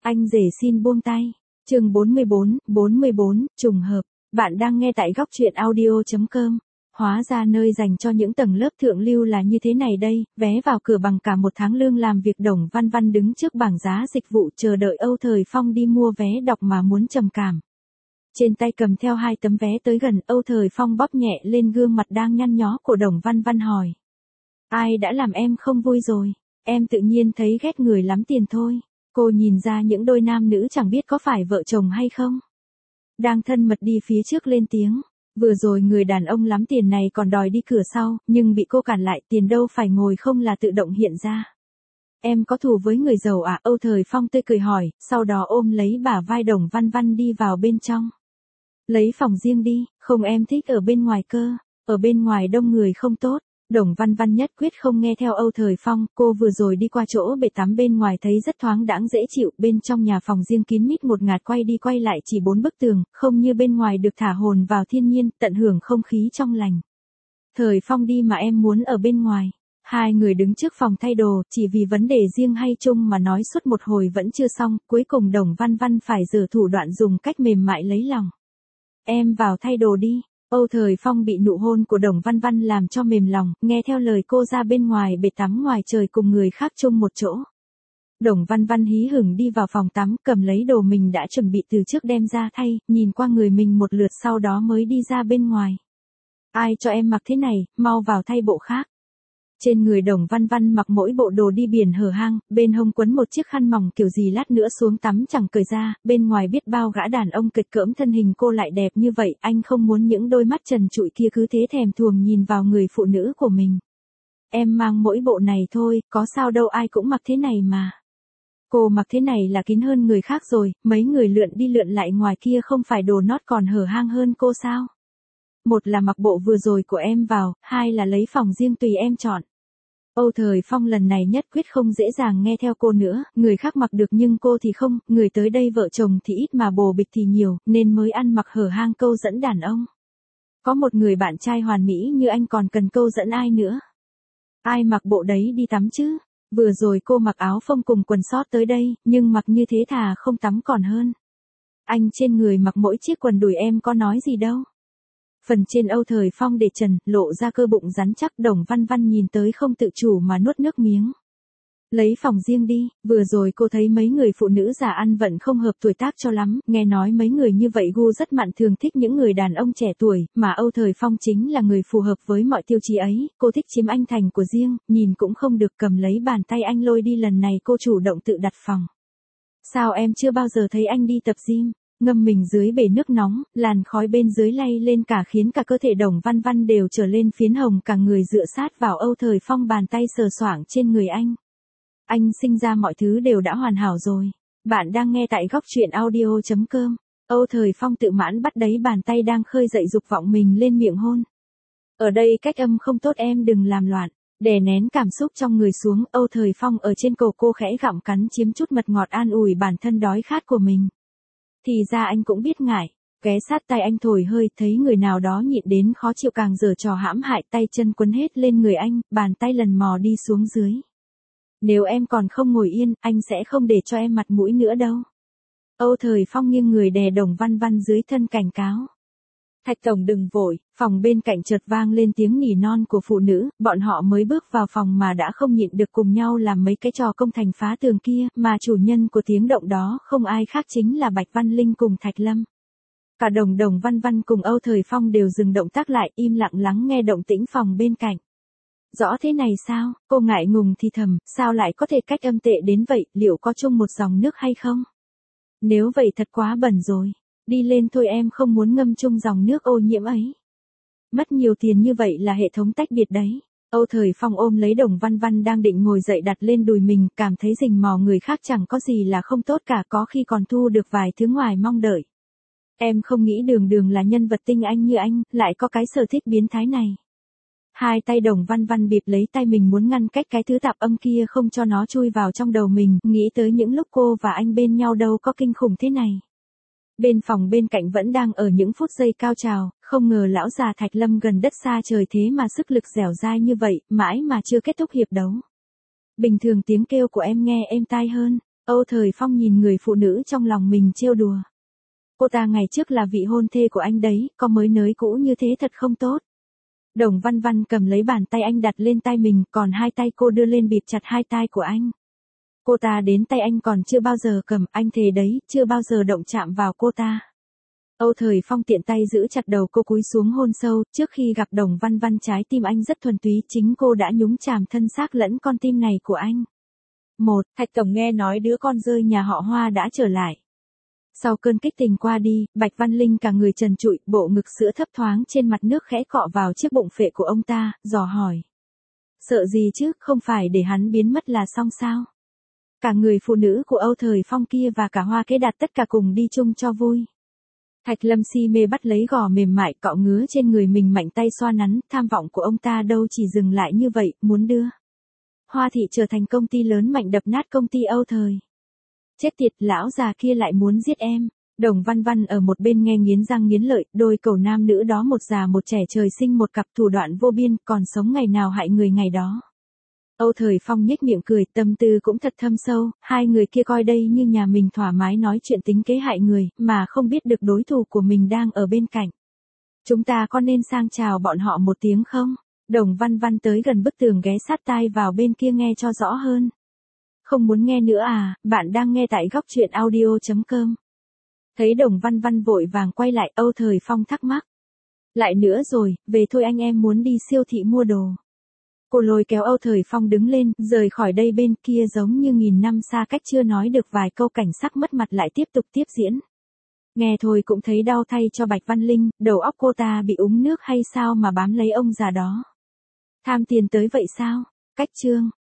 Anh rể xin buông tay. Chương 44, trùng hợp. Bạn đang nghe tại góc truyện audio.com. Hóa ra nơi dành cho những tầng lớp thượng lưu là như thế này đây, vé vào cửa bằng cả một tháng lương làm việc. Đồng Văn Văn đứng trước bảng giá dịch vụ chờ đợi Âu Thời Phong đi mua vé đọc mà muốn trầm cảm. Trên tay cầm theo 2 tấm vé tới gần, Âu Thời Phong bóp nhẹ lên gương mặt đang nhăn nhó của Đồng Văn Văn hỏi. Ai đã làm em không vui rồi? Em tự nhiên thấy ghét người lắm tiền thôi. Cô nhìn ra những đôi nam nữ chẳng biết có phải vợ chồng hay không. Đang thân mật đi phía trước lên tiếng. Vừa rồi người đàn ông lắm tiền này còn đòi đi cửa sau, nhưng bị cô cản lại. Tiền đâu phải ngồi không là tự động hiện ra. Em có thù với người giàu à? Âu Thời Phong tươi cười hỏi, sau đó ôm lấy bả vai Đồng Văn Văn đi vào bên trong. Lấy phòng riêng đi, không em thích ở bên ngoài cơ, ở bên ngoài đông người không tốt. Đồng Văn Văn nhất quyết không nghe theo Âu Thời Phong, cô vừa rồi đi qua chỗ bể tắm bên ngoài thấy rất thoáng đãng dễ chịu, bên trong nhà phòng riêng kín mít ngột ngạt, quay đi quay lại chỉ 4 bức tường, không như bên ngoài được thả hồn vào thiên nhiên, tận hưởng không khí trong lành. Thời Phong đi mà em muốn ở bên ngoài. Hai người đứng trước phòng thay đồ, chỉ vì vấn đề riêng hay chung mà nói suốt một hồi vẫn chưa xong, cuối cùng Đồng Văn Văn phải giở thủ đoạn dùng cách mềm mại lấy lòng. Em vào thay đồ đi. Âu Thời Phong bị nụ hôn của Đồng Văn Văn làm cho mềm lòng, nghe theo lời cô ra bên ngoài bể tắm ngoài trời cùng người khác chung một chỗ. Đồng Văn Văn hí hửng đi vào phòng tắm, cầm lấy đồ mình đã chuẩn bị từ trước đem ra thay, nhìn qua người mình một lượt sau đó mới đi ra bên ngoài. Ai cho em mặc thế này, mau vào thay bộ khác. Trên người Đồng Văn Văn mặc mỗi bộ đồ đi biển hở hang, bên hông quấn một chiếc khăn mỏng kiểu gì lát nữa xuống tắm chẳng cởi ra, bên ngoài biết bao gã đàn ông kịch cỡm, thân hình cô lại đẹp như vậy, anh không muốn những đôi mắt trần trụi kia cứ thế thèm thuồng nhìn vào người phụ nữ của mình. Em mang mỗi bộ này thôi, có sao đâu, ai cũng mặc thế này mà. Cô mặc thế này là kín hơn người khác rồi, mấy người lượn đi lượn lại ngoài kia không phải đồ nót còn hở hang hơn cô sao? Một là mặc bộ vừa rồi của em vào, hai là lấy phòng riêng tùy em chọn. Âu Thời Phong lần này nhất quyết không dễ dàng nghe theo cô nữa, người khác mặc được nhưng cô thì không, người tới đây vợ chồng thì ít mà bồ bịch thì nhiều, nên mới ăn mặc hở hang câu dẫn đàn ông. Có một người bạn trai hoàn mỹ như anh còn cần câu dẫn ai nữa? Ai mặc bộ đấy đi tắm chứ? Vừa rồi cô mặc áo phông cùng quần sót tới đây, nhưng mặc như thế thà không tắm còn hơn. Anh trên người mặc mỗi chiếc quần đùi em có nói gì đâu. Phần trên Âu Thời Phong để trần, lộ ra cơ bụng rắn chắc. Đồng Văn Văn nhìn tới không tự chủ mà nuốt nước miếng. Lấy phòng riêng đi, vừa rồi cô thấy mấy người phụ nữ già ăn vận không hợp tuổi tác cho lắm, nghe nói mấy người như vậy gu rất mặn, thường thích những người đàn ông trẻ tuổi, mà Âu Thời Phong chính là người phù hợp với mọi tiêu chí ấy, cô thích chiếm anh thành của riêng, nhìn cũng không được, cầm lấy bàn tay anh lôi đi. Lần này cô chủ động tự đặt phòng. Sao em chưa bao giờ thấy anh đi tập gym? Ngâm mình dưới bể nước nóng, làn khói bên dưới lay lên cả khiến cả cơ thể Đồng Văn Văn đều trở lên phiến hồng, cả người dựa sát vào Âu Thời Phong, bàn tay sờ soạng trên người anh. Anh sinh ra mọi thứ đều đã hoàn hảo rồi. Bạn đang nghe tại góc truyện audio.com. Âu Thời Phong tự mãn bắt đáy bàn tay đang khơi dậy dục vọng mình lên miệng hôn. Ở đây cách âm không tốt, em đừng làm loạn. Đè nén cảm xúc trong người xuống, Âu Thời Phong ở trên cổ cô khẽ gặm cắn chiếm chút mật ngọt an ủi bản thân đói khát của mình. Thì ra anh cũng biết ngại, ghé sát tay anh thổi hơi, thấy người nào đó nhịn đến khó chịu càng giở trò hãm hại, tay chân quấn hết lên người anh, bàn tay lần mò đi xuống dưới. Nếu em còn không ngồi yên, anh sẽ không để cho em mặt mũi nữa đâu. Âu Thời Phong nghiêng người đè Đồng Văn Văn dưới thân cảnh cáo. Thạch tổng đừng vội. Phòng bên cạnh chợt vang lên tiếng nỉ non của phụ nữ, bọn họ mới bước vào phòng mà đã không nhịn được cùng nhau làm mấy cái trò công thành phá tường kia, mà chủ nhân của tiếng động đó không ai khác chính là Bạch Văn Linh cùng Thạch Lâm. Cả Đồng Văn Văn cùng Âu Thời Phong đều dừng động tác lại, im lặng lắng nghe động tĩnh phòng bên cạnh. Rõ thế này sao? Cô ngại ngùng thì thầm, sao lại có thể cách âm tệ đến vậy, liệu có chung một dòng nước hay không? Nếu vậy thật quá bẩn rồi. Đi lên thôi, em không muốn ngâm chung dòng nước ô nhiễm ấy. Mất nhiều tiền như vậy là hệ thống tách biệt đấy. Âu Thời Phong ôm lấy Đồng Văn Văn đang định ngồi dậy đặt lên đùi mình, cảm thấy rình mò người khác chẳng có gì là không tốt cả, có khi còn thu được vài thứ ngoài mong đợi. Em không nghĩ Đường là nhân vật tinh anh như anh, lại có cái sở thích biến thái này. Hai tay Đồng Văn Văn bịp lấy tay mình muốn ngăn cách cái thứ tạp âm kia không cho nó chui vào trong đầu mình, nghĩ tới những lúc cô và anh bên nhau đâu có kinh khủng thế này. Bên phòng bên cạnh vẫn đang ở những phút giây cao trào, không ngờ lão già Thạch Lâm gần đất xa trời thế mà sức lực dẻo dai như vậy, mãi mà chưa kết thúc hiệp đấu. Bình thường tiếng kêu của em nghe êm tai hơn. Âu Thời Phong nhìn người phụ nữ trong lòng mình trêu đùa. Cô ta ngày trước là vị hôn thê của anh đấy, có mới nới cũ như thế thật không tốt. Đồng Văn Văn cầm lấy bàn tay anh đặt lên tai mình, còn hai tay cô đưa lên bịt chặt hai tai của anh. Cô ta đến tay anh còn chưa bao giờ cầm, anh thề đấy, chưa bao giờ động chạm vào cô ta. Âu Thời Phong tiện tay giữ chặt đầu cô cúi xuống hôn sâu, trước khi gặp Đồng Văn Văn trái tim anh rất thuần túy, chính cô đã nhúng chàm thân xác lẫn con tim này của anh. Thạch Tổng nghe nói đứa con rơi nhà họ Hoa đã trở lại. Sau cơn kích tình qua đi, Bạch Văn Linh cả người trần trụi, bộ ngực sữa thấp thoáng trên mặt nước khẽ cọ vào chiếc bụng phệ của ông ta, dò hỏi. Sợ gì chứ, không phải để hắn biến mất là xong sao? Cả người phụ nữ của Âu Thời Phong kia và cả Hoa Kế Đạt tất cả cùng đi chung cho vui. Thạch Lâm si mê bắt lấy gò mềm mại cọ ngứa trên người mình, mạnh tay xoa nắn, tham vọng của ông ta đâu chỉ dừng lại như vậy, muốn đưa Hoa Thị trở thành công ty lớn mạnh đập nát công ty Âu Thời. Chết tiệt, lão già kia lại muốn giết em. Đồng Văn Văn ở một bên nghe nghiến răng nghiến lợi, đôi cầu nam nữ đó một già một trẻ trời sinh một cặp thủ đoạn vô biên, còn sống ngày nào hại người ngày đó. Âu Thời Phong nhếch miệng cười, tâm tư cũng thật thâm sâu, hai người kia coi đây như nhà mình thoải mái nói chuyện tính kế hại người, mà không biết được đối thủ của mình đang ở bên cạnh. Chúng ta có nên sang chào bọn họ một tiếng không? Đồng Văn Văn tới gần bức tường ghé sát tai vào bên kia nghe cho rõ hơn. Không muốn nghe nữa à, bạn đang nghe tại góc truyện audio.com. Thấy Đồng Văn Văn vội vàng quay lại, Âu Thời Phong thắc mắc. Lại nữa rồi, về thôi anh em muốn đi siêu thị mua đồ. Cô lôi kéo Âu Thời Phong đứng lên, rời khỏi đây, bên kia giống như nghìn năm xa cách chưa nói được vài câu cảnh sắc mất mặt lại tiếp tục tiếp diễn. Nghe thôi cũng thấy đau thay cho Bạch Văn Linh, đầu óc cô ta bị úng nước hay sao mà bám lấy ông già đó. Tham tiền tới vậy sao? Cách chương.